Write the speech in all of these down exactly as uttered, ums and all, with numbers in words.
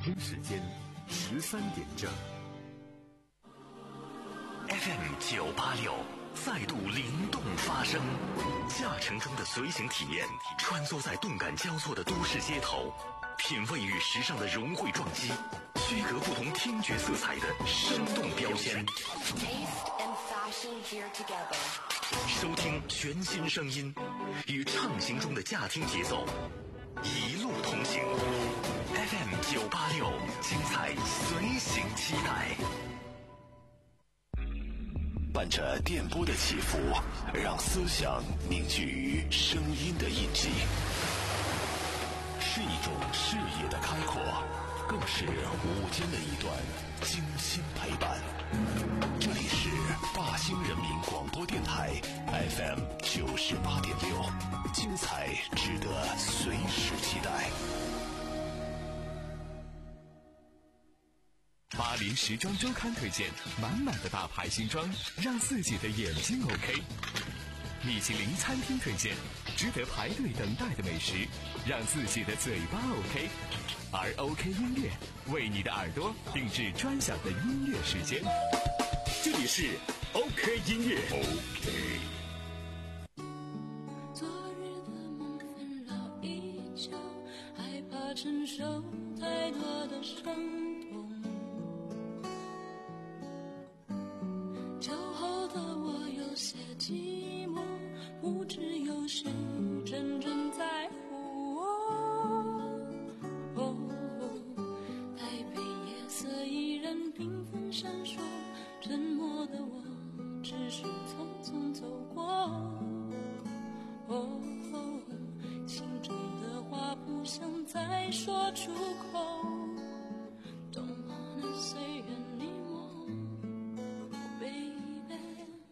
京时间十三点整。 F M 九八六再度灵动发声，驾乘中的随行体验，穿梭在动感交错的都市街头，品味与时尚的融汇撞击，区隔不同听觉色彩的生动标签。收听全新声音，与畅行中的驾听节奏，一路同行。F M 九八六，精彩随行期待。 伴着电波的起伏，让思想凝聚于声音的印记，是一种视野的开阔，更是午间的一段精心陪伴。这里是大兴人民广播电台 F M 九十八点六，精彩值得随时期待。 巴黎时装周刊推荐满满的大牌新装，让自己的眼睛 OK。米其林餐厅推荐值得排队等待的美食，让自己的嘴巴 OK。而 OK 音乐为你的耳朵定制专享的音乐时间，这里是 OK 音乐 OK。 昨日的梦纷扰依旧，害怕承受太多的伤痛。酒后的我有些寂寞，不知有谁真正在乎我。哦，台北夜色依然缤纷闪烁，沉默的我只是匆匆走过。哦，心中的话不想再说出口。Don't wanna say anymore, baby。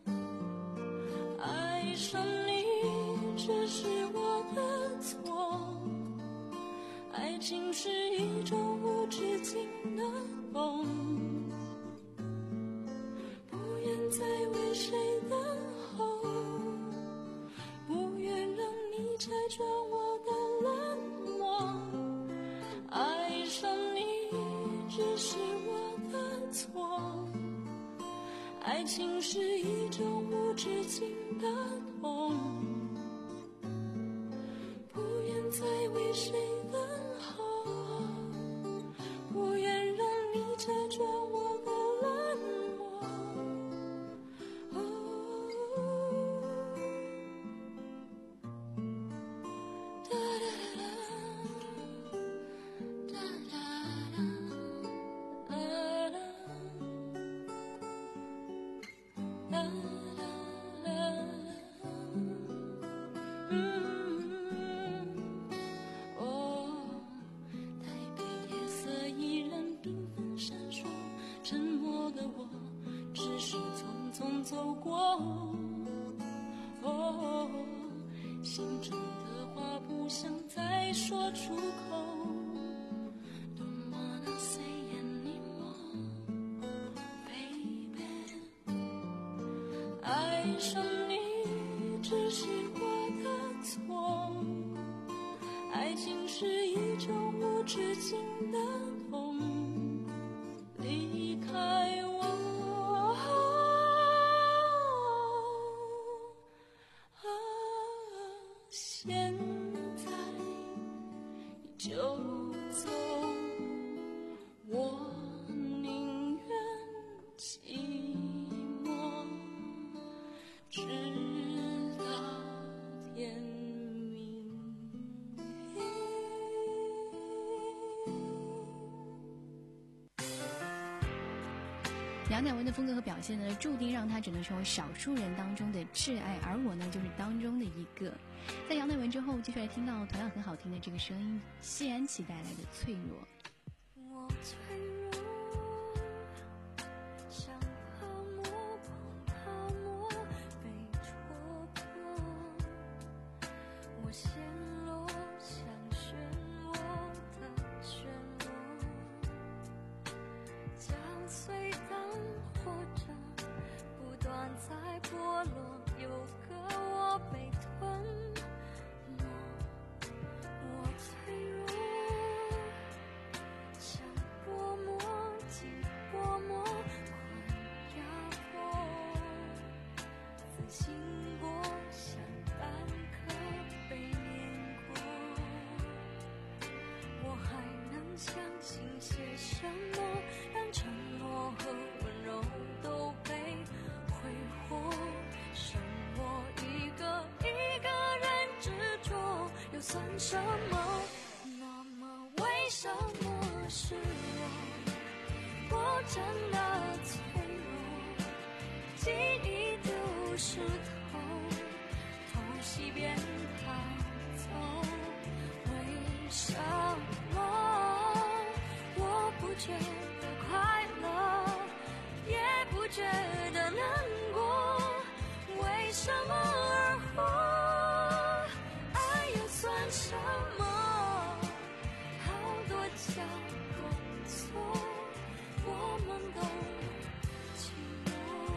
爱上你只是我的错，爱情是一种无止境的梦，不愿再为谁等候，不愿让你拆穿我的冷漠。爱上你只是我的错，爱情是一种无止境的痛，不愿再为谁等候，不愿让你拆穿我的冷漠。哒哒哒哒哒哒哒。沉默的我只是匆匆走过。哦，心中的话不想再说出口。Don't wanna say anymore, baby。爱上你只是我的错，爱情是一种无止境的痛。离开我，啊，现在就走，我宁愿寂寞，直到天明。 杨乃文的风格和表现呢，注定让他只能成为少数人当中的挚爱，而我呢，就是当中的一个。在杨乃文之后，继续来听到同样很好听的这个声音，谢安琪带来的《脆弱》。 我脆弱，像泡沫碰泡沫被戳破，我陷落像漩涡的漩涡，将碎当活着，不断在剥落，有个我被吞没。我脆弱，像经过，像半颗被碾过，我还能相信些什么？当承诺和温柔都被挥霍，剩我一个一个人执着，又算什么？那么为什么是我？我真的脆弱，记忆丢失头，偷袭边逃走。为什么我不觉得快乐，也不觉得难过？为什么而活？爱又算什么？好多假动作，我们都寂寞。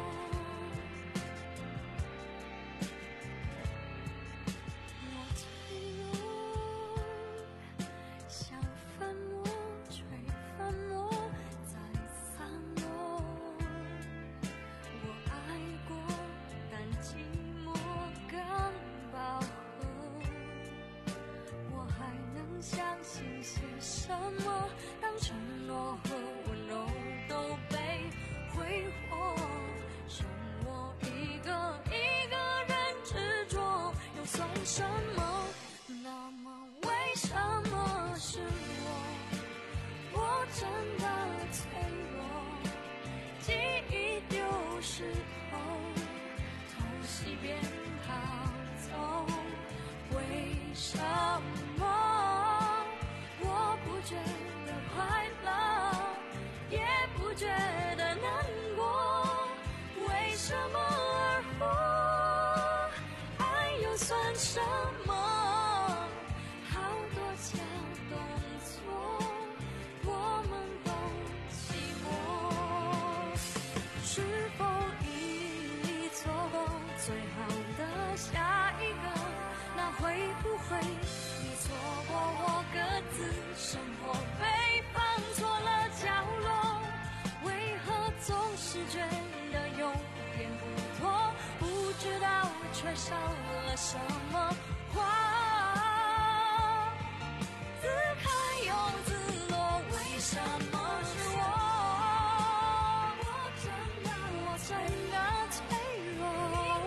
我脆弱，像粉末吹粉末在散落。我爱过，但寂寞刚饱和。我还能相信些什么？当承诺和温柔都被挥霍，剩我一个一个人执着，又算什么？那么为什么是我？我真的脆弱，记忆丢失头，偷袭边逃走。为什么我不觉得快乐，也不觉得难过？为什么而活？爱又算什么？好多假动作，我们都寂寞。是否已错过最好的下一个？那会不会你错过我各自生活，被放错了角落？为何总是觉得有点不妥？不知道缺少了什么话，自开又自落，为什么是我？我真的我真的脆弱，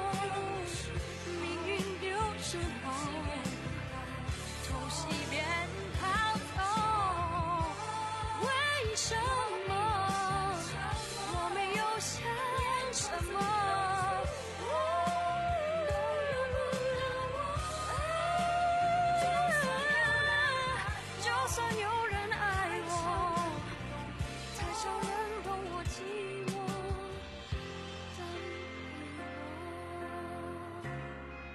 命运丢失后，偷袭边逃走。为什么我没有想什么？就算有人爱我，太少人懂我寂寞的脆弱。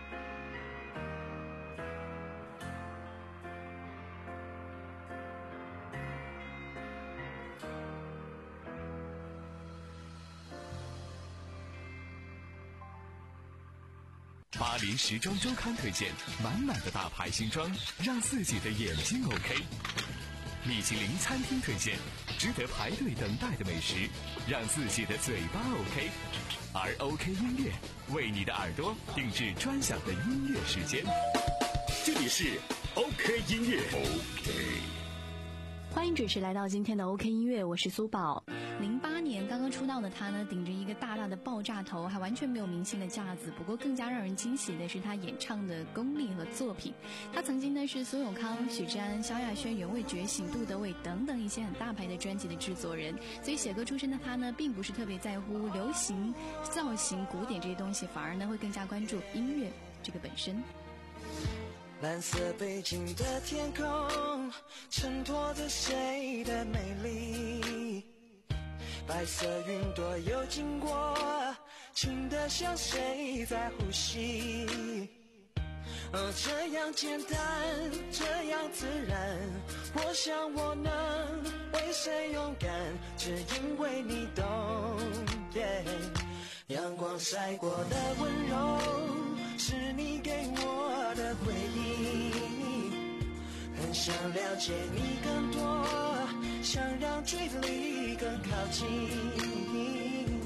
巴黎时装周刊推荐满满的大牌新装，让自己的眼睛 OK。米其林餐厅推荐值得排队等待的美食，让自己的嘴巴 OK。而 OK 音乐为你的耳朵定制专享的音乐时间。 这里是 OK 音乐 OK。 欢迎准时来到今天的 OK 音乐，我是苏宝。零八年刚刚出道的他呢，顶着一个大大的爆炸头，还完全没有明星的架子。不过更加让人惊喜的是他演唱的功力和作品。他曾经呢是苏永康、许志安、萧亚轩、原味觉醒、杜德伟等等一些很大牌的专辑的制作人。所以写歌出身的他呢，并不是特别在乎流行、造型、古典这些东西，反而呢会更加关注音乐这个本身。 蓝色背景的天空衬托着谁的美丽，白色云朵又经过，轻得像谁在呼吸。哦，这样简单，这样自然，我想我能为谁勇敢，只因为你懂。yeah 阳光晒过的温柔，是你给我的回忆，很想了解你更多，想让距离更靠近。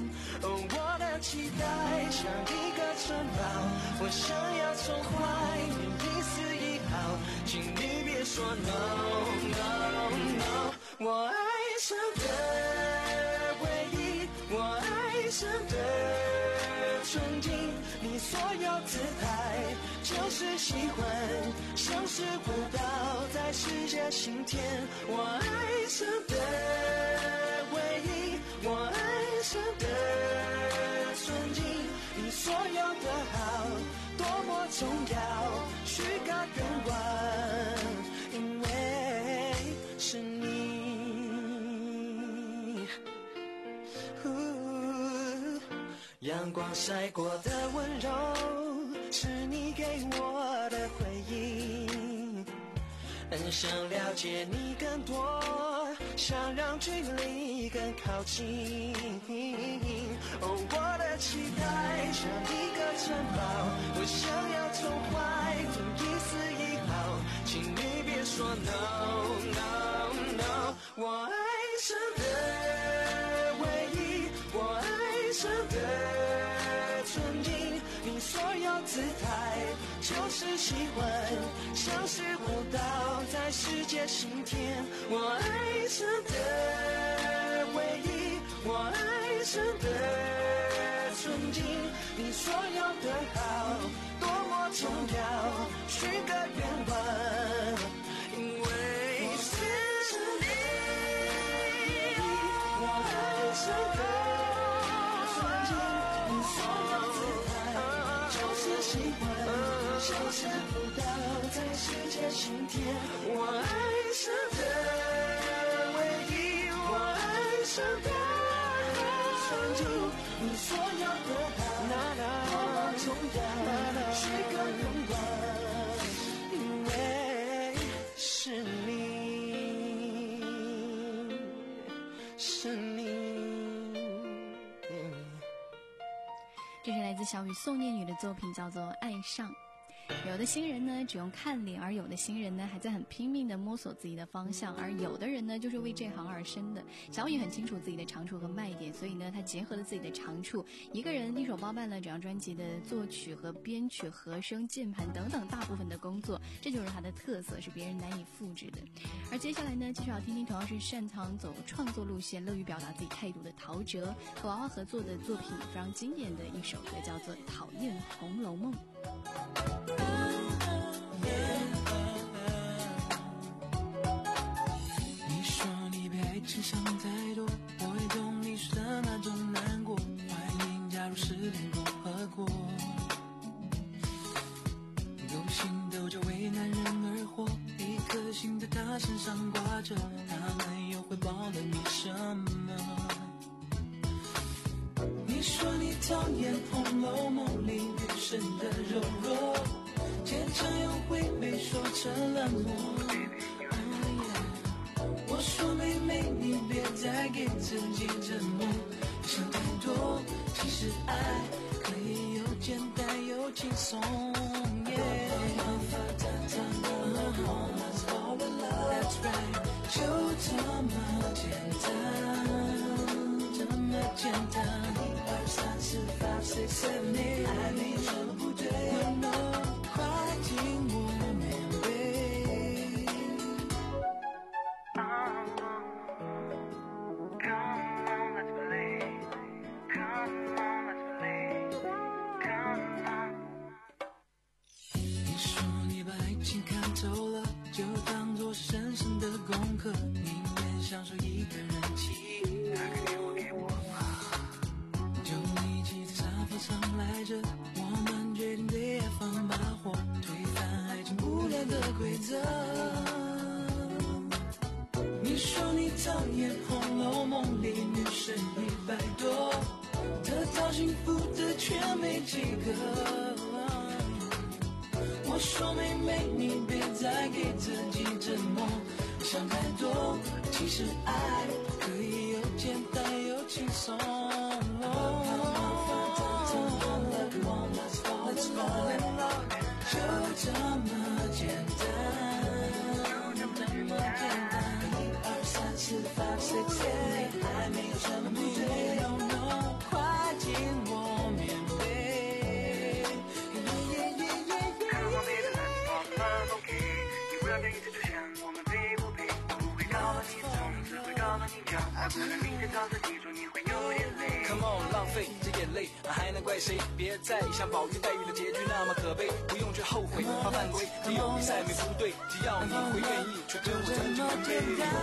哦，我的期待像一个城堡，我想要从怀念一丝一毫，请你别说 no no no。 我爱上的回忆，我爱上的憧憬，你所有姿态就是喜欢，像是舞蹈在世界心田。我爱上的回忆，我爱上的憧憬，你所有的好多么重要，许个愿望，因为是你。阳光晒过的温柔，是你给我的回应。很想了解你更多，想让距离更靠近。哦，我的期待像一个城堡，我想要从怀中一丝一毫，请你别说 no no no。 我爱上的回忆，我爱上的所有姿态就是喜欢，像是舞蹈在世界心田。我爱上的回忆，我爱上的憧憬，你所有的好多么重要，许个愿望，因为是你。我爱上的像是舞蹈在世界心田。我爱上的回忆，我爱上的憧憬，你所有的好多么重要，许个愿望，因为是你，是你。 这是来自小雨宋念宇的作品，叫做《爱上》。有的新人呢只用看脸，而有的新人呢还在很拼命地摸索自己的方向，而有的人呢就是为这行而生的。小雨很清楚自己的长处和卖点，所以呢他结合了自己的长处，一个人一手包办了整张专辑的作曲和编曲、和声、键盘等等大部分的工作，这就是他的特色，是别人难以复制的。而接下来呢，继续要听听同样是擅长走创作路线、乐于表达自己态度的陶喆和娃娃合作的作品，非常经典的一首歌，叫做《讨厌红楼梦》。 你说你被爱情伤太多，我也懂你说的那种难过，怀念假如失恋共和国，勾心斗角为男人而活，一颗心在他身上挂着，他们又会报了你什么？你说你讨厌红楼梦里女生的柔弱，坚强又会被说成冷漠。我说妹妹你别再给自己折磨，想太多，其实爱可以又简单又轻松。That's right， 就这么简单，这么简单。一二三四 five six seven eight， 爱没有什么不对。No no， 快听我明白。Come on, let's play. Come on, let's play. Come on. 你说你把爱情看透了，就当作是人生的功课，宁愿享受一个人起。那个给我给我吧，就一起在沙发上赖着，我们决定对爱放把火，推翻爱情无聊的规则。你说你讨厌红楼梦里女生一百多，得到幸福的却没几个。我说妹妹你别再给自己折磨，想太多，其实爱可以又简单又轻松。就这么简单，就这么简单。一二三四 five six seven eight， 爱没有什么不对。No no， 快到了你家，爱不是明天早上记住你会有点累。 Come on， 浪费这眼泪，还能怪谁？别再像宝玉黛玉的结局那么可悲，不用去后悔，怕犯规，没有比赛没不对，只要你会愿意，去跟我争取完美。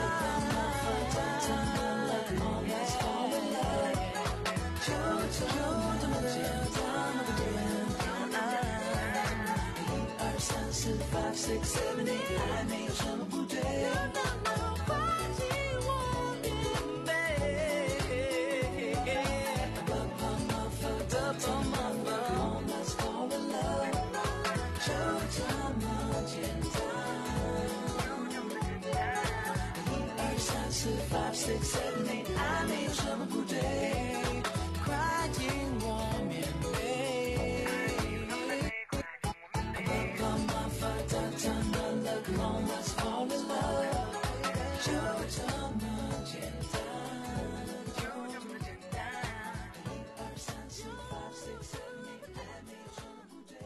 就这么简单，一二三四 five six seven eight， 爱没有什么不对。Five, six, seven, eight， 爱没有什么不对，快听我面对。Come on, fight, turn on the come on, let's fall in love。就这么简单，就这么简单。一二三四 five, six, seven, eight， 爱没有什么不对。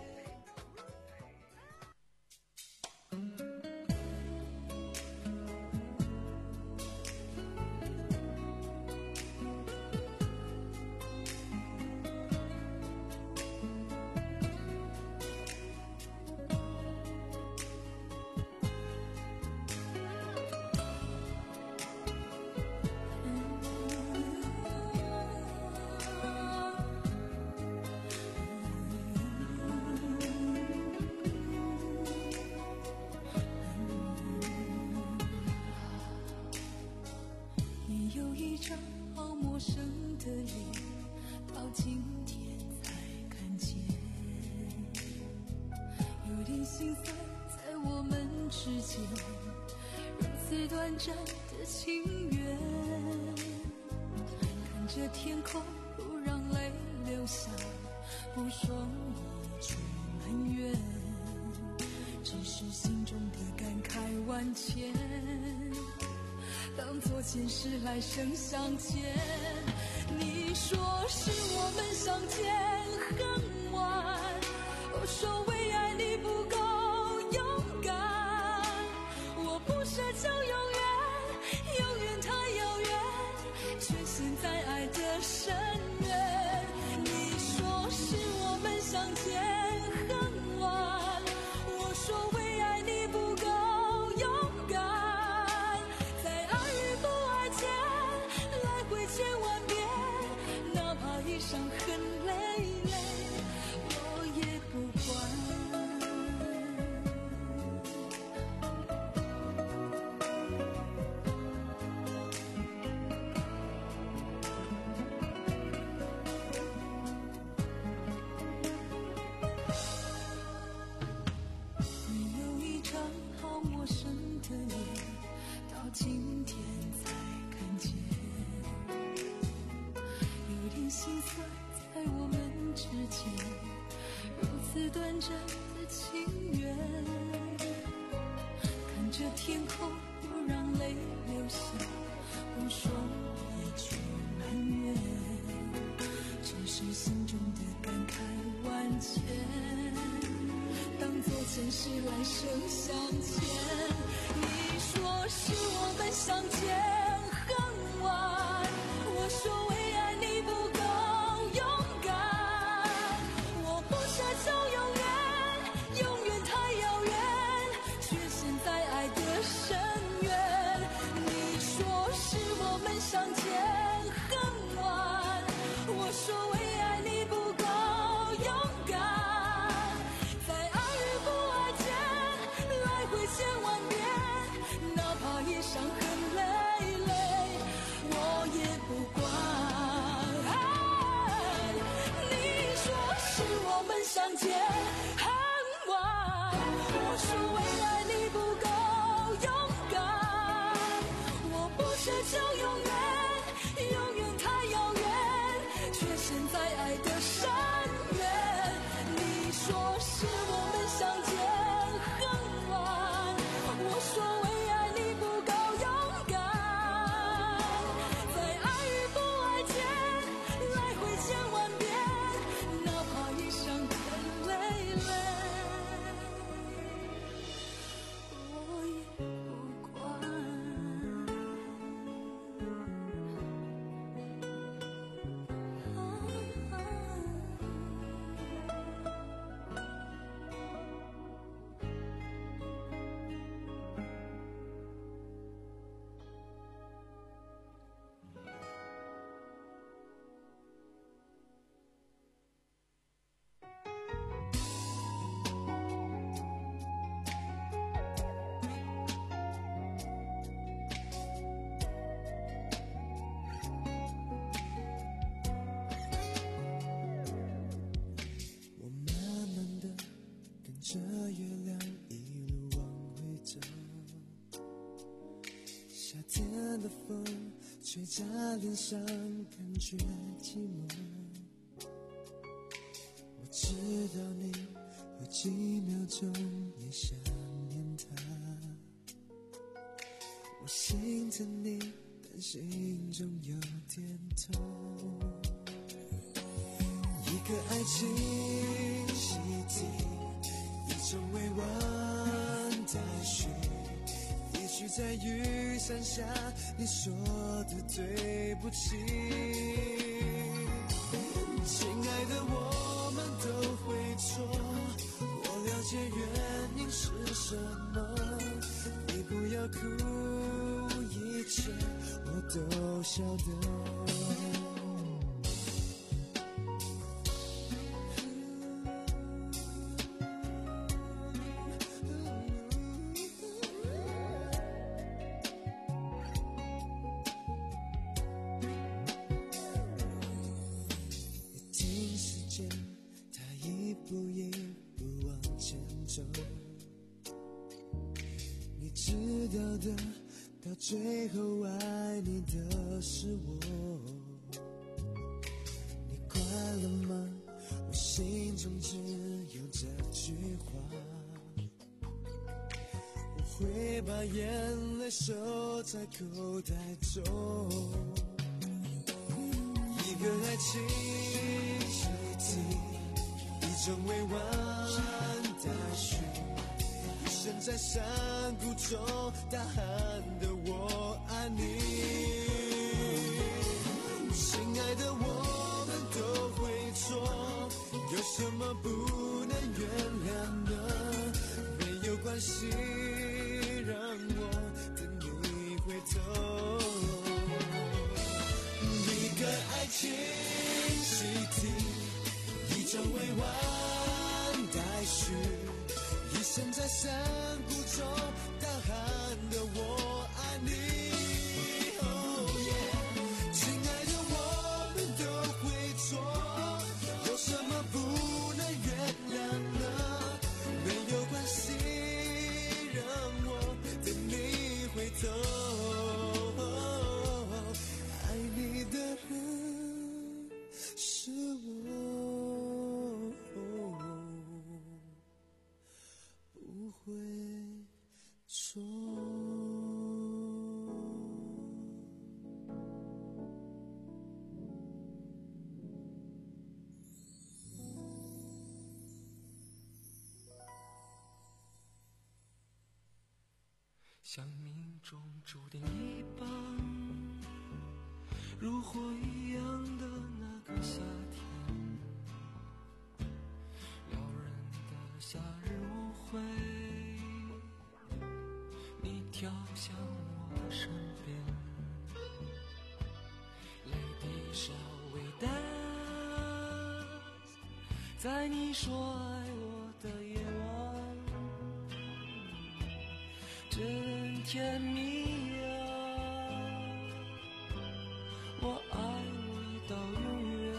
短暂的情缘，看着天空不让泪流下，不说一句埋怨，只是心中的感慨万千，当作前世来生相见。你说是我们相见很晚，我说为爱你不够勇敢，我不奢求永远，永远太遥远，却陷在爱的深渊。你说是我们相见很晚，我说为爱你不够勇敢，在爱与不爱间来回千万遍，哪怕一生很累累，我也不管。你有一张好陌生的脸，到今天才看见，有点心酸在我们之间，如此短暂的情缘，看着天空不让泪流下，不说一句埋怨，只是心中的感慨万千，当作前世来生相见。你说是我们相见很晚，我说为爱你不够勇敢，我不奢求永远，永远太遥远，却陷在爱的深渊。你说是我们相见很晚，我说为爱你不够勇敢，在爱与不爱间来回千万遍，哪怕一生很累累，我也不管。你说是我们相见很晚，我说为爱你不够勇敢，我不奢求永远，永远太遥远，却陷在爱的深渊。你说是我们相见很晚，我说为爱你不够勇敢，在爱与不爱间来回千万遍，哪怕一生很累累，我也不管。 却在脸上感觉寂寞。我知道你有几秒钟也想念他，我心疼你，但心中有点痛。一个爱情习题，一种委婉待续，也许在雨伞下你说的对不起。亲爱的，我们都会错，我了解原因是什么，你不要哭，一切我都晓得。最后爱你的是我，你快乐吗？我心中只有这句话，我会把眼泪收在口袋中。一个爱情习题，一种委婉待续，身在山谷中大喊的我爱你。亲爱的，我们都会错，有什么不能原谅的？没有关系，让我等你回头。一个爱情习题，一种委婉待续，一生在山谷中大喊的我爱你。Oh yeah， 亲爱的，我们都会错，有什么不能原谅呢？没有关系，让我等你回头。爱你的人是我，不会错。 像命中注定一般，如火一样的那个夏天，撩人的夏日舞会，你跳向我的身边，泪滴稍微淡，在你说爱我的夜晚，真甜蜜啊，我爱你到永远，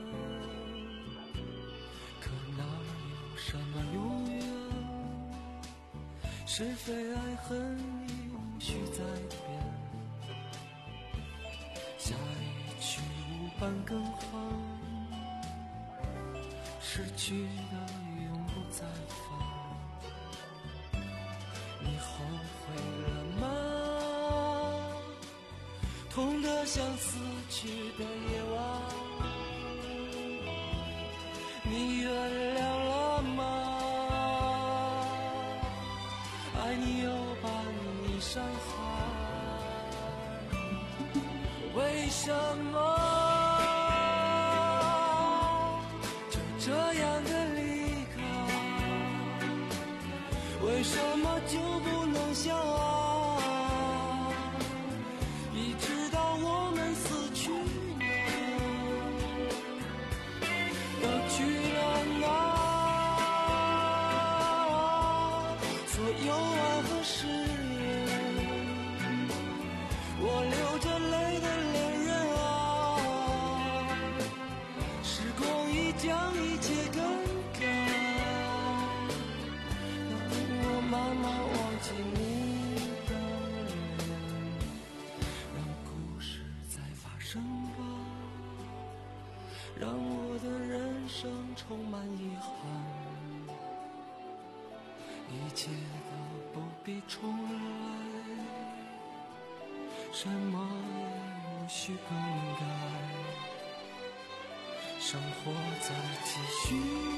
可哪有什么永远，是非爱恨已无需再变，下一曲无伴更好，失去的永不再返，你后悔了吗？痛得像死去的夜晚，你原谅了吗？爱你又把你伤害，为什么就这样的离开？为什么就不能相爱？一直到我们死去了，要去了哪？所有爱和誓言，我流着泪的恋人啊，时光已将一切更改，让我慢慢忘记你。 生吧，让我的人生充满遗憾，一切都不必重来，什么也无需更改，生活在继续，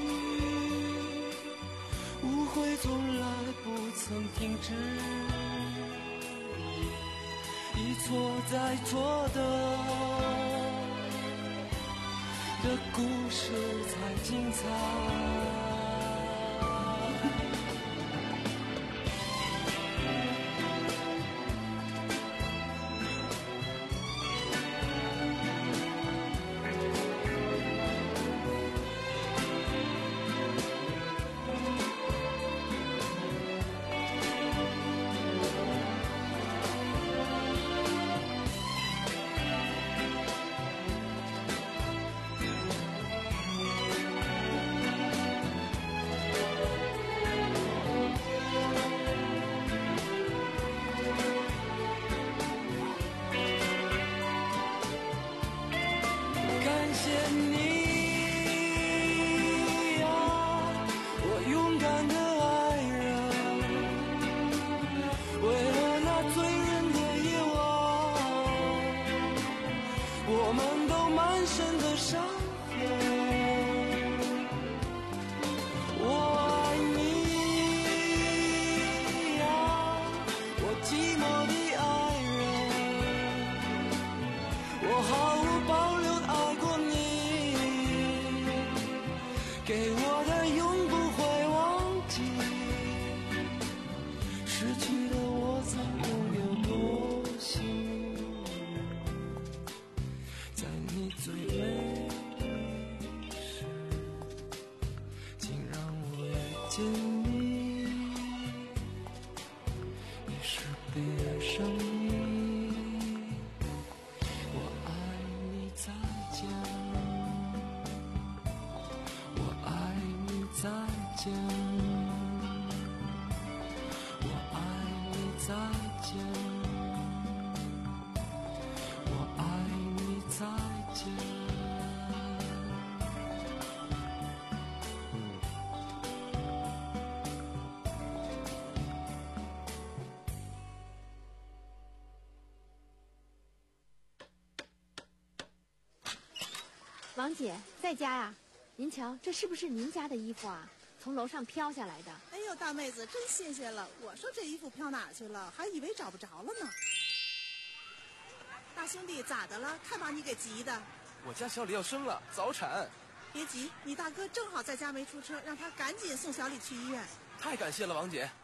误会从来不曾停止，一错再错的的故事才精彩。 王姐在家呀？您瞧，这是不是您家的衣服啊？从楼上飘下来的。 哎呦，大妹子真新鲜了！我说这衣服飘哪去了，还以为找不着了呢。大兄弟咋的了？看把你给急的。 我家小李要生了，早产。 别急，你大哥正好在家没出车，让他赶紧送小李去医院。 太感谢了，王姐。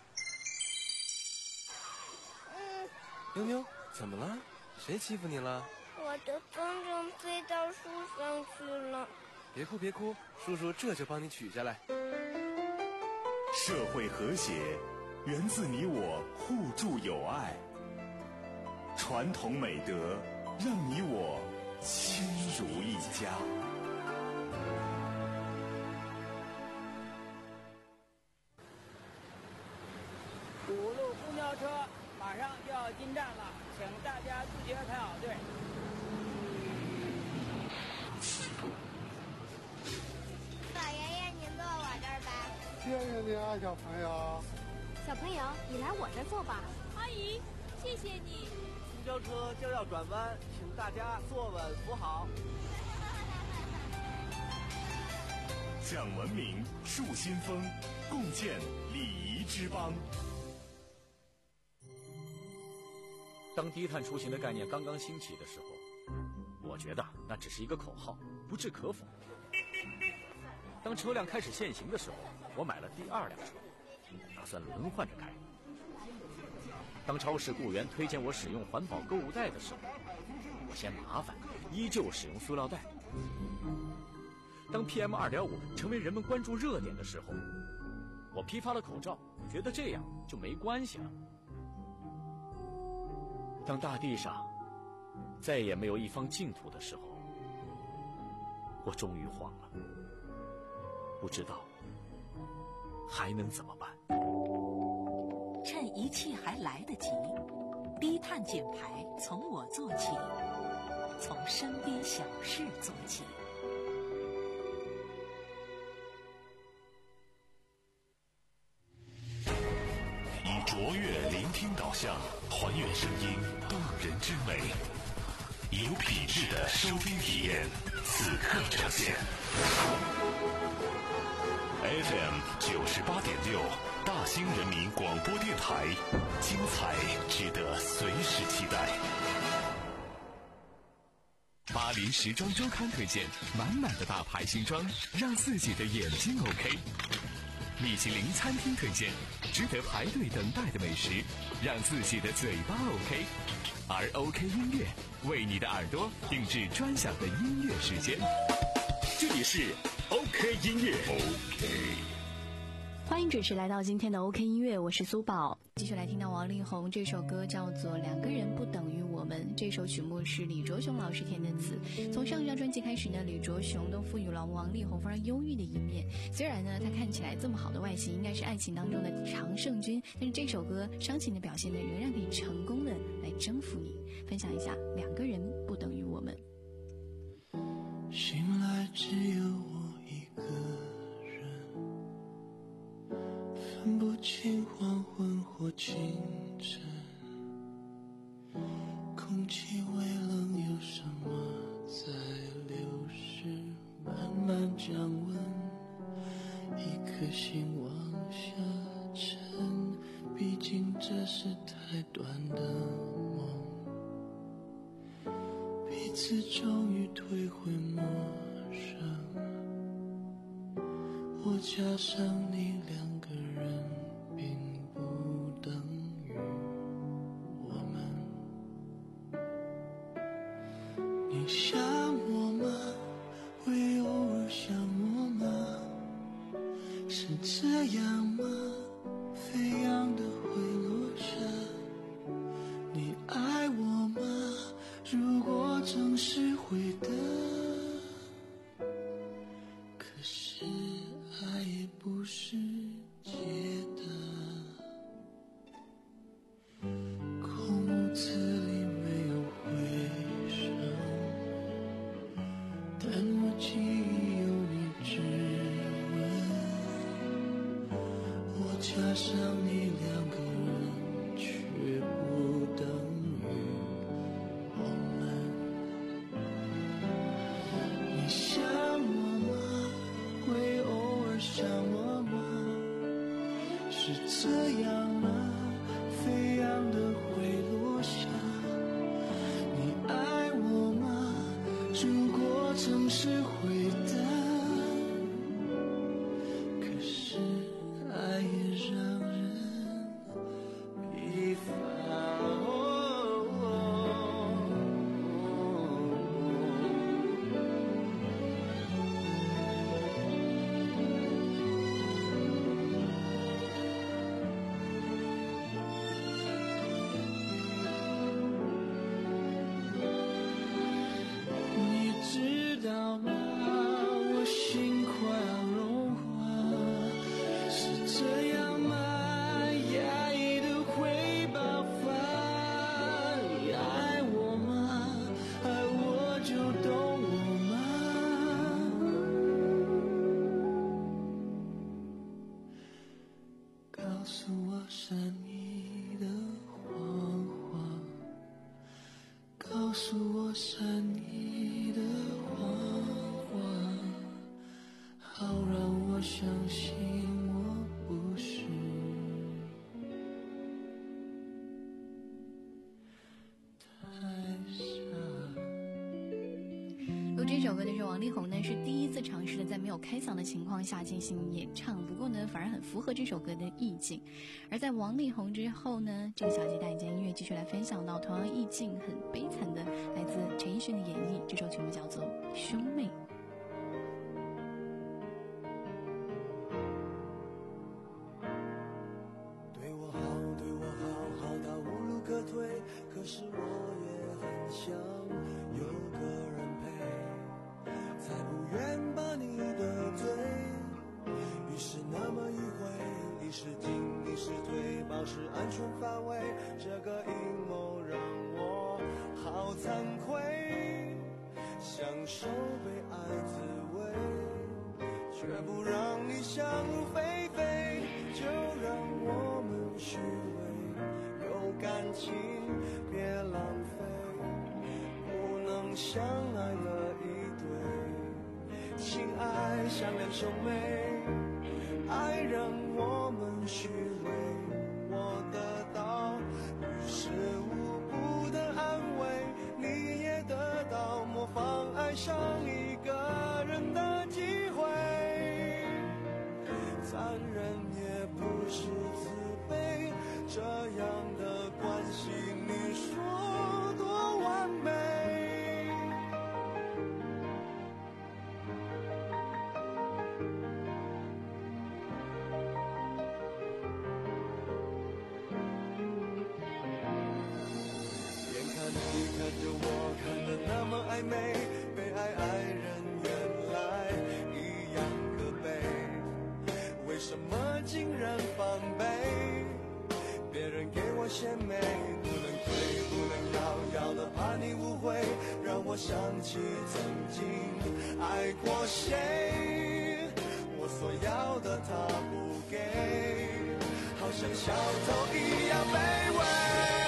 嗯。 妞妞，怎么了？谁欺负你了？ 我的风筝飞到树上去了。 别哭别哭，叔叔这就帮你取下来。 社会和谐源自你我互助友爱，传统美德让你我亲如一家。 五路公交车马上就要进站了，请大家自觉排好队。 老爷爷，您坐我这儿吧。 谢谢你啊，小朋友。 小朋友，你来我这儿坐吧。 阿姨，谢谢你。 公交车就要转弯，请大家坐稳扶好。 讲文明，树新风，共建礼仪之邦。 当低碳出行的概念刚刚兴起的时候，我觉得那只是一个口号，不置可否。当车辆开始限行的时候，我买了第二辆车，打算轮换着开。当超市雇员推荐我使用环保购物袋的时候，我嫌麻烦，依旧使用塑料袋。当 P M 二点五 成为人们关注热点的时候，我批发了口罩，觉得这样就没关系了。当大地上再也没有一方净土的时候，我终于慌了，不知道还能怎么办。 趁一切还来得及，低碳减排从我做起。 从身边小事做起。 以卓越聆听导向，还原声音动人之美，有品质的收听体验，此刻呈现。F M 九十八点六，大兴人民广播电台，精彩值得随时期待。 巴黎时装周刊推荐，满满的大牌新装，让自己的眼睛 OK。米其林餐厅推荐，值得排队等待的美食，让自己的嘴巴 OK。而 OK 音乐为你的耳朵定制专享的音乐时间。 这里是 OK 音乐 OK。 欢迎准时来到今天的 OK 音乐，我是苏宝。继续来听到王力宏这首歌叫做《两个人不等于我们》，这首曲目是李卓雄老师填的词。从上一张专辑开始呢，李卓雄都赋予了王力宏非常忧郁的一面。虽然呢，他看起来这么好的外形，应该是爱情当中的常胜军，但是这首歌伤情的表现呢，仍然可以成功的来征服你。分享一下，两个人不等于我们。 醒来只有我一个人，分不清黄昏或清晨，空气微冷，有什么在流逝，慢慢降温，一颗心往下沉，毕竟这是太短的梦，彼此终于退回陌生，我加上你，两个人并不等于我们。你想我吗？会偶尔想我吗？是这样吗？飞扬的会落下。你爱我吗？如果总是会的，可是爱也不是借的。空屋子里没有回声，但我记忆有你指纹，我加上你，两个人却不等于我们。你想我吗？会偶尔想我吗？是这样吗？飞扬的会落下。你爱我吗？如果总是会的，可是爱也让人疲乏。你知道吗？我心快要融化，是这样吗？压抑的会爆发。你爱我吗？爱我就懂我吗？告诉我善意的谎话，告诉我善意的谎话，好让我相信我不是太傻。 录这首歌的是王力宏呢，是第一次尝试的在没有开嗓的情况下进行演唱，不过呢，反而很符合这首歌的意境。而在王力宏之后呢，这个小鸡带着音乐继续来分享到同样意境很悲惨的来自陈奕迅的演绎，这首曲目叫做《兄妹》。 对我好，对我好，好到无路可退，可是我也很想有个人陪，才不愿把你得罪。于是那么迂回，一时进一时退，保持安全范围，这个阴谋让我好惭愧。 受被爱滋味，却不让你想入非非，就让我们虚伪，有感情别浪费，不能相爱了一对，情爱相连兄妹，爱让我们虚伪，我得到于事无补的安慰，你也得到模仿爱上一个人的机会，残忍也不是慈悲，这样的关系你说多完美。眼看你看着我看得那么暧昧，被爱爱人原来一样可悲，为什么竟然防备？别人给我献媚，不能推不能要，要的怕你误会，让我想起曾经爱过谁，我所要的他不给，好像小偷一样卑微。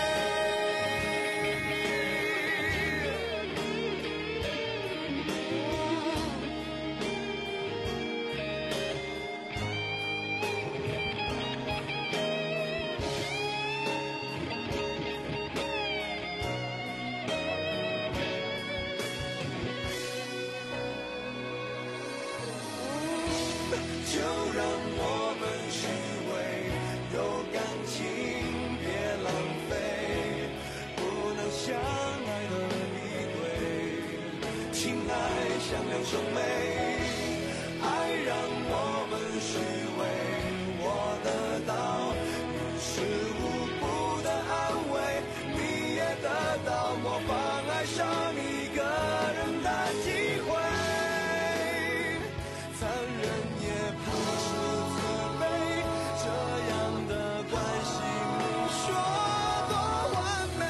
就让我们虚伪，有感情别浪费，不能相爱的一对，情爱相两兄妹，爱让我们虚伪，我得到于事无补的安慰，你也得到模仿爱上一个人的机会，残忍也不是慈悲，这样的关系你说多完美。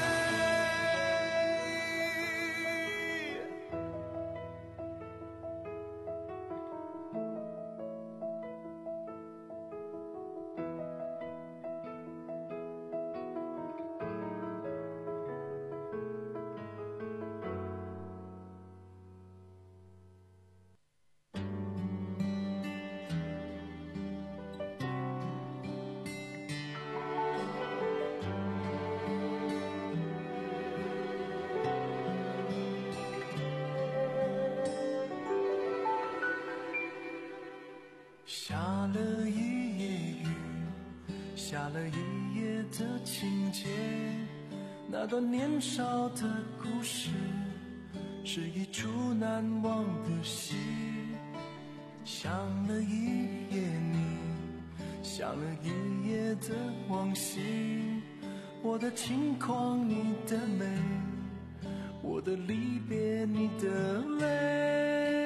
下了一夜雨，下了一夜的情节，那段年少的故事是一出难忘的戏。想了一夜你，想了一夜的往昔，我的轻狂你的美，我的离别你的泪，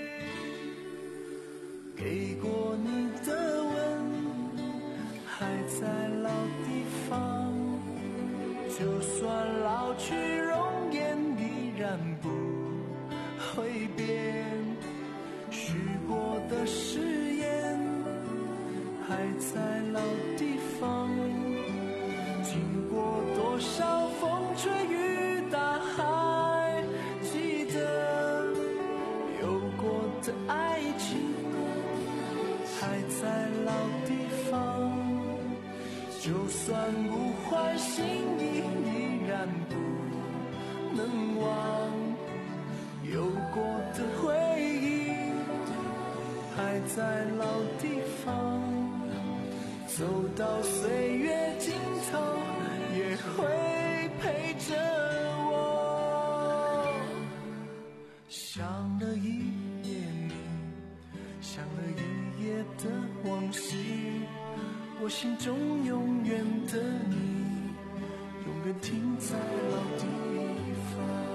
给过你的吻还在老地方，就算老去容颜依然不会变，许过的誓言还在老地方，经过多少风吹雨打，还记得有过的爱情还在老地方，就算不换心意依然不能忘，有过的回忆还在老地方，走到岁月尽头也会陪着我。想了一夜你，想了一夜的往昔，我心中永远的你，永远停在老地方。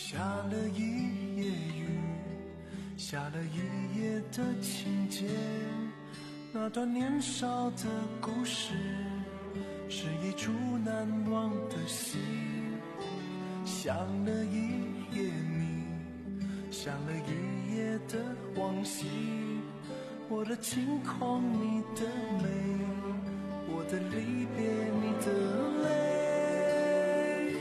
下了一夜雨，下了一夜的情节，那段年少的故事是一出难忘的戏。想了一夜你，想了一夜的往昔，我的轻狂你的美，我的离别你的泪，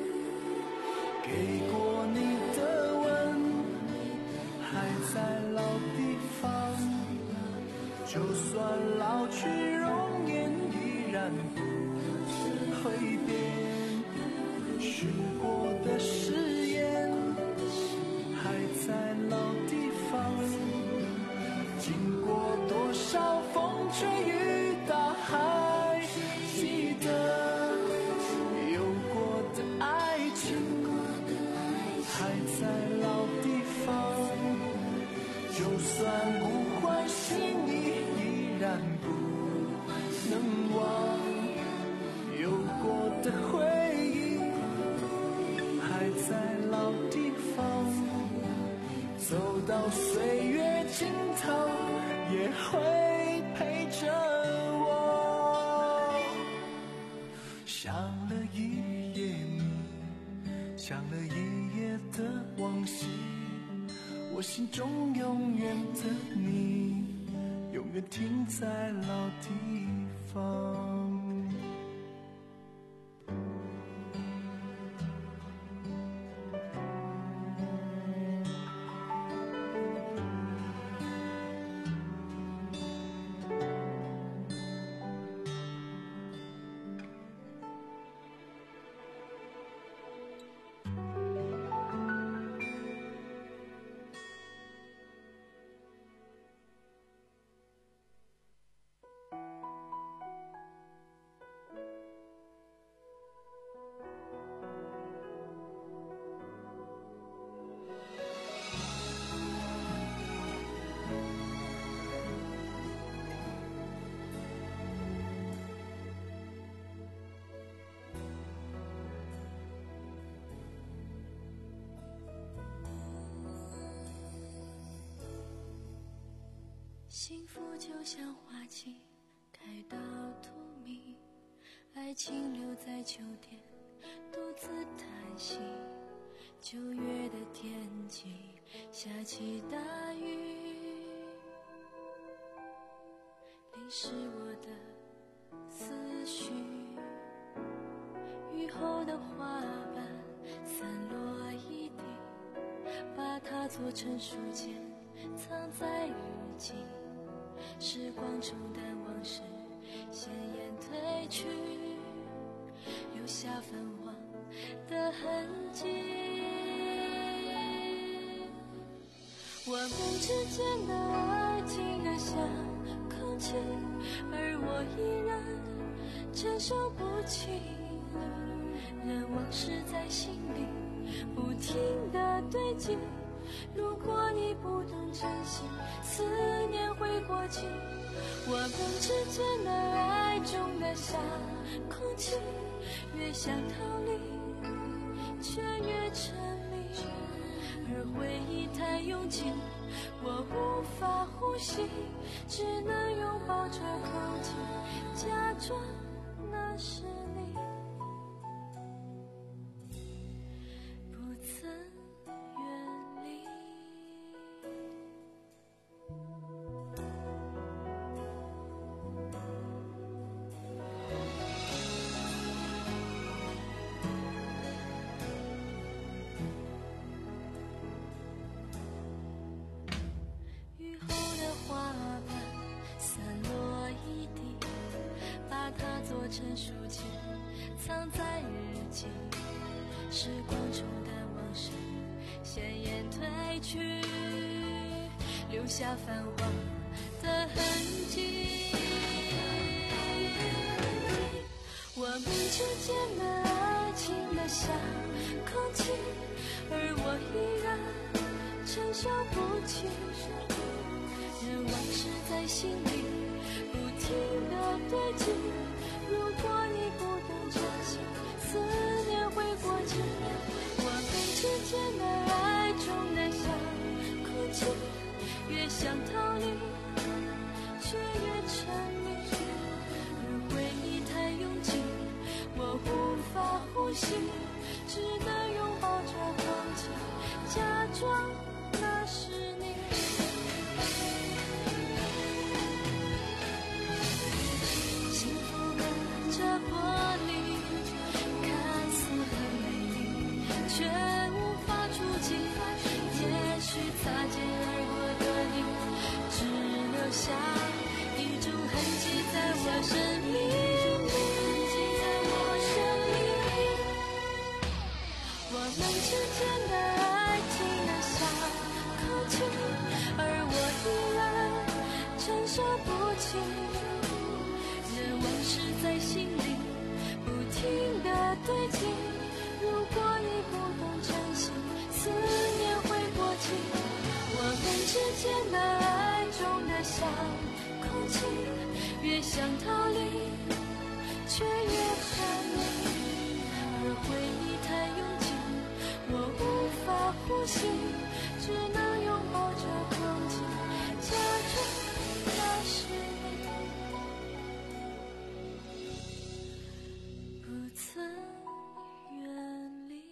给过你的吻还在老地方，就算老去容颜依然不会变，许过的誓言还在老地方，经过多少风吹雨打，还记得有过的爱情还在老地方，就算不换心意依然不能忘，有过的回忆还在老地方，走到岁月尽头也会陪着我。想了一夜你，想了一夜的往昔，我心中永远的你，永远停在老地方。 幸福就像花期开到荼蘼，爱情留在秋天独自叹息。九月的天气下起大雨，淋湿我的思绪，雨后的花瓣散落一地，把它做成书签藏在日记，时光冲淡往事，鲜艳褪去，留下泛黄的痕迹。我们之间的爱情的像空气，而我依然承受不起，任往事在心里不停地堆积。如果你不懂珍惜，思念会过期。我们之间的爱重得像空气，越想逃离却越沉迷，而回忆太拥挤，我无法呼吸，只能拥抱着空气，假装那是你，不曾远离。雨后的花瓣散落一地，把它做成书签藏在日记，时光冲淡往事，鲜艳褪去，留下泛黄的痕迹。我们之间的爱情的像空气，而我依然承受不起，任往事在心里不停地堆积。如果你不懂珍惜，思念会过期。我们之间的装那是你。幸福的这玻璃看似很美丽，却无法触及。也许擦肩而过的你，只留下一种痕迹在我生命里，在我生命里。我们之间的爱情能像空气，而我依然承受不起。任往事在心里不停地堆积，如果你不懂珍惜，思念会过期。我们之间的爱重得像空气，越想逃离却越想你，而回忆太拥挤，我无法呼吸，只能拥抱着空气，假装那是你，不曾远离。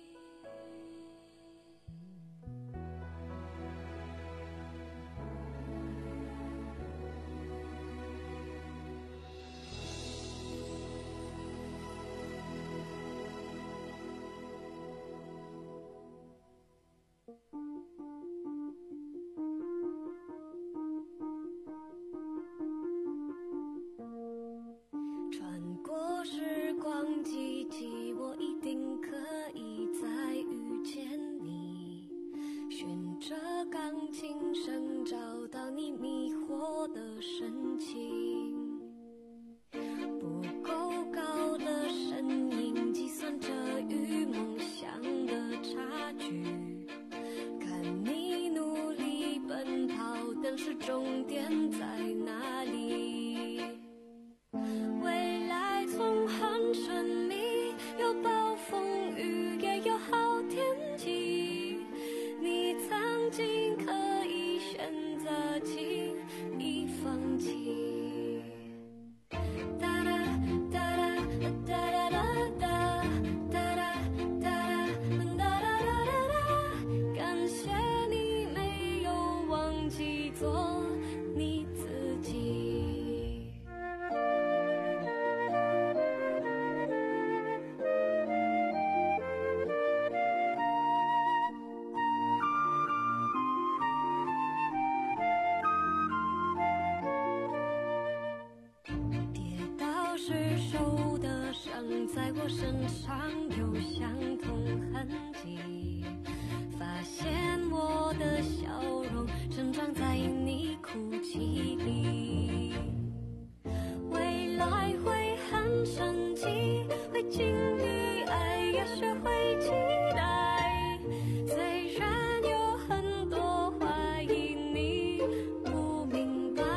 穿过时光机器，我一定可以再遇见你。循着钢琴声找到你迷惑的神情，不够高的身影，计算着与梦想的差距。看你努力奔跑，但是终点在哪里？未来总很顺利，有暴风雨也有好天气。你曾经可以选择轻易放弃。哒哒哒哒哒哒哒哒哒哒哒哒哒，感谢你没有忘记做你自己。跌倒时受的伤，在我身上有相同痕迹。发现我的笑容生长在你哭泣里。未来会很神奇，会经历爱，也学会期待。虽然有很多怀疑，你不明白。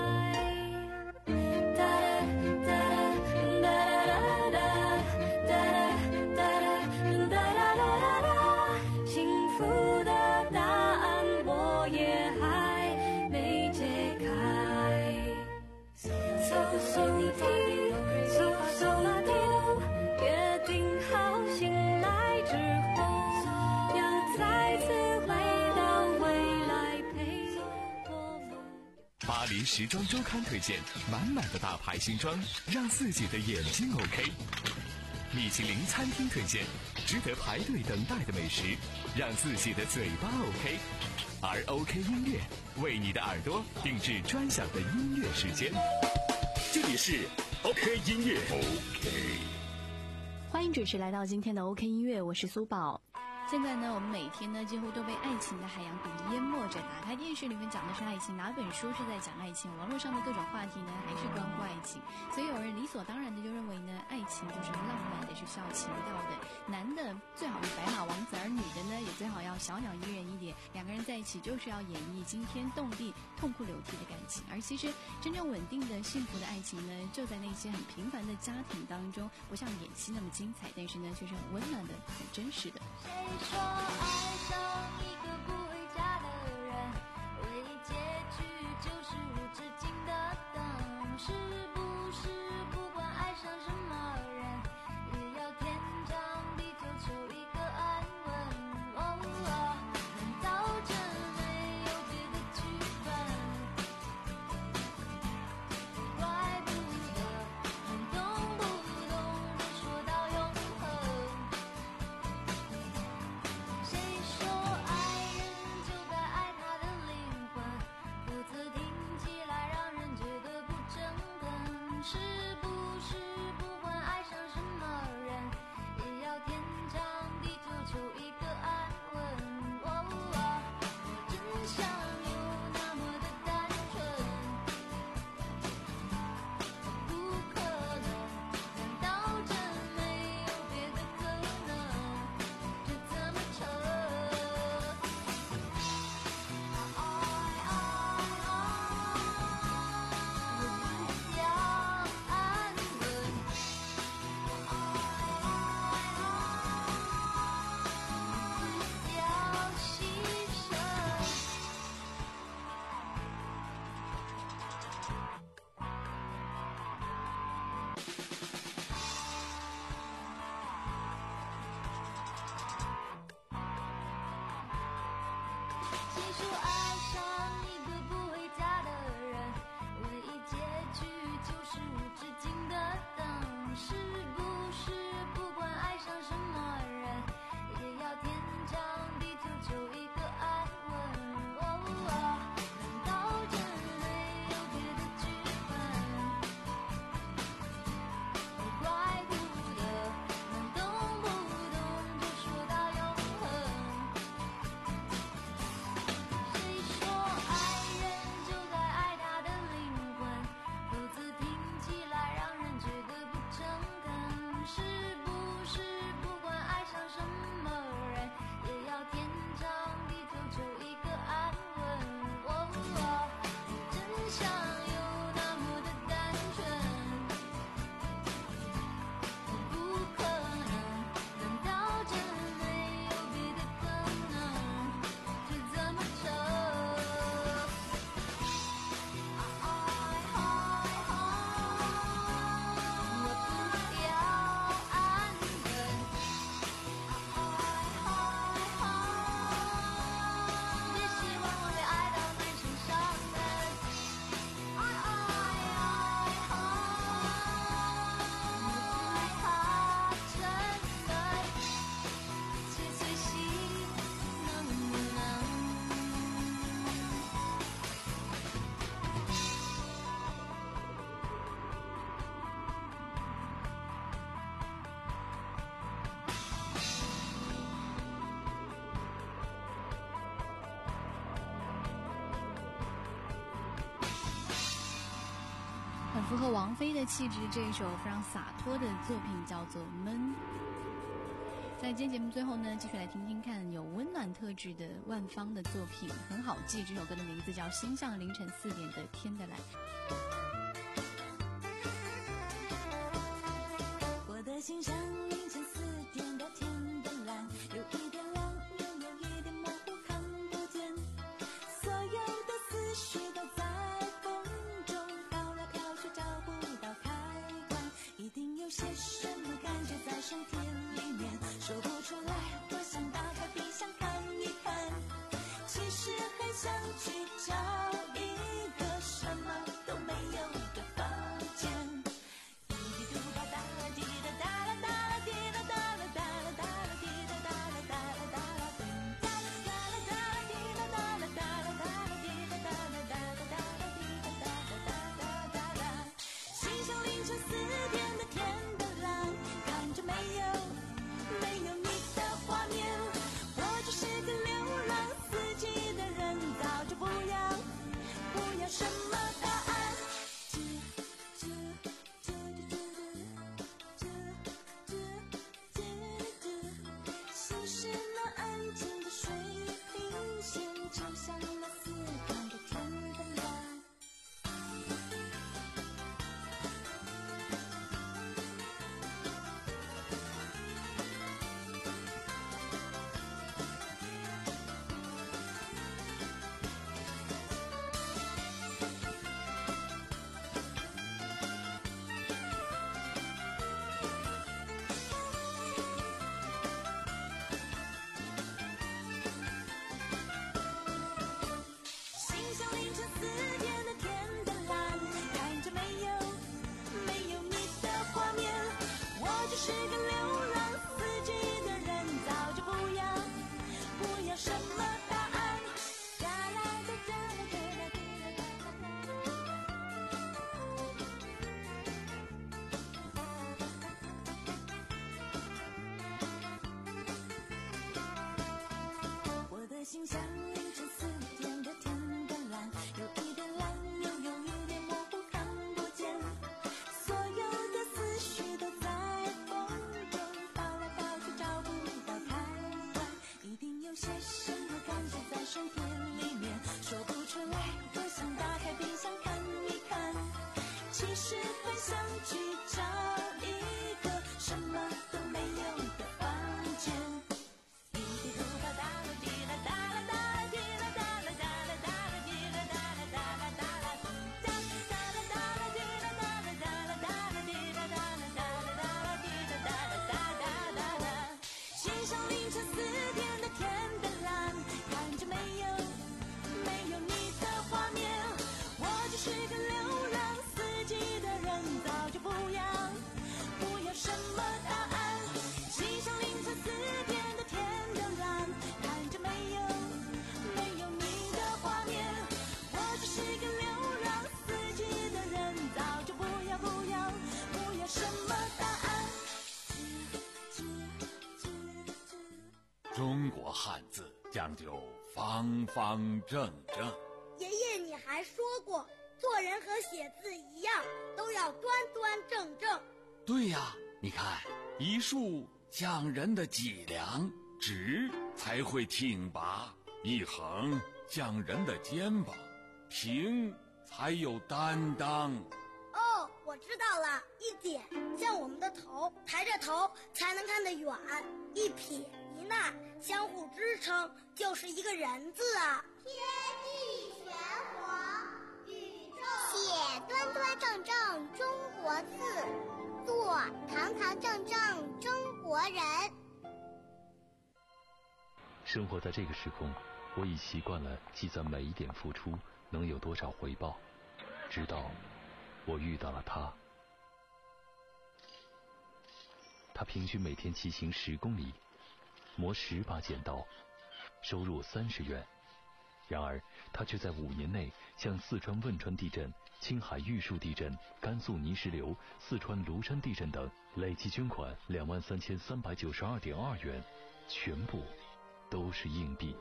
哒哒哒哒哒哒哒哒哒哒哒，幸福的答案我也还没揭开。So so deep, so so deep， 约定好醒来之后，要再次回到未来陪我们。 巴黎时装周刊推荐满满的大牌新装，让自己的眼睛 OK。米其林餐厅推荐值得排队等待的美食，让自己的嘴巴 OK。而 OK 音乐为你的耳朵定制专享的音乐时间。 这里是 OK 音乐 OK。 欢迎准时来到今天的 OK 音乐，我是苏宝。现在呢，我们每天呢几乎都被爱情的海洋给淹没着。打开电视里面讲的是爱情，哪本书是在讲爱情？网络上的各种话题呢，还是关乎爱情。所以有人理所当然的就认为呢，爱情就是浪漫的，是需要情调的。男的最好是白马王子，而女的呢，也最好要小鸟依人一点。两个人在一起就是要演绎惊天动地、痛哭流涕的感情。而其实真正稳定的、幸福的爱情呢，就在那些很平凡的家庭当中，不像演戏那么精彩，但是呢，却是很温暖的、很真实的。 谁说爱上一个不回家的人，唯一结局就是无止境的等？是不是不管爱上什么人，也要天长地久求一个安稳？哦哦，难道说爱上一个不回家的人，唯一结局就是无止境的等。是不是不管爱上什么人，也要天长地久就一个爱吻？哦哦，难道真没有别的剧本？怪不得能动不动就说到永恒。谁说爱人就该爱他的灵魂？否则听起来让人觉得不诚恳。是不是不管爱上什么人，也要天长地久就一个安稳？哦哦，真相有那么的单纯？不可能，难道真没有别的可能？这怎么成？爱爱爱，我不要安分。爱爱爱，别希望我会爱到满身伤痕。爱爱爱，我不怕沉沦，且随心能不能？ 很符合王菲的气质，这一首非常洒脱的作品叫做《闷》。在今天节目最后呢，继续来听听看有温暖特质的万芳的作品，很好记。这首歌的名字叫《心向凌晨四点的天的蓝》。 我的心像凌晨四点的天的蓝，有一点亮，又有一点模糊，看不见。所有的思绪都在风中飘来飘去，找不到开关。一定有些什么感觉在身体里面，说不出来。我想打开冰箱看一看，其实很想去找一个什么都没有的房间。滴滴嘟吧哒啦滴哒哒啦哒啦滴哒哒啦哒啦哒啦滴哒哒啦哒啦哒啦咚哒啦哒啦哒啦滴哒哒啦哒啦哒啦滴哒哒啦哒啦哒啦滴哒哒啦哒哒哒啦。心像凌晨四点的天的蓝，看着没有没有你的画面，我就是个流浪四季的人，早就不要不要什么答案。吱吱吱吱吱吱吱吱，心是那安静的水平线，就像那四方的天的蓝。 中国汉字讲究方方正正。 爷爷，你还说过，做人和写字一样，都要端端正正。 对呀，你看，一竖讲人的脊梁，直才会挺拔；一横讲人的肩膀，平才有担当。 哦，我知道了，一点像我们的头，抬着头才能看得远；一撇一捺相互支撑，就是一个人字啊。 天地玄黄，宇宙写端端正正中国字，做堂堂正正中国人。 生活在这个时空，我已习惯了计算每一点付出能有多少回报，直到我遇到了他。他平均每天骑行十公里，磨十把剪刀，收入三十元。然而他却在五年内向四川汶川地震、青海玉树地震、甘肃泥石流、四川庐山地震等累计捐款两万三千三百九十二点二元，全部都是硬币。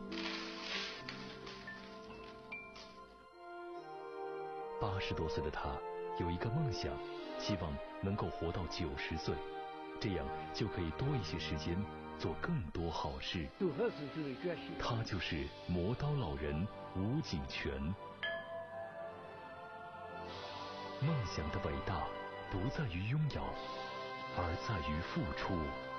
八十多岁的他有一个梦想，希望能够活到九十岁，这样就可以多一些时间做更多好事。他就是磨刀老人吴景全。梦想的伟大不在于拥有，而在于付出。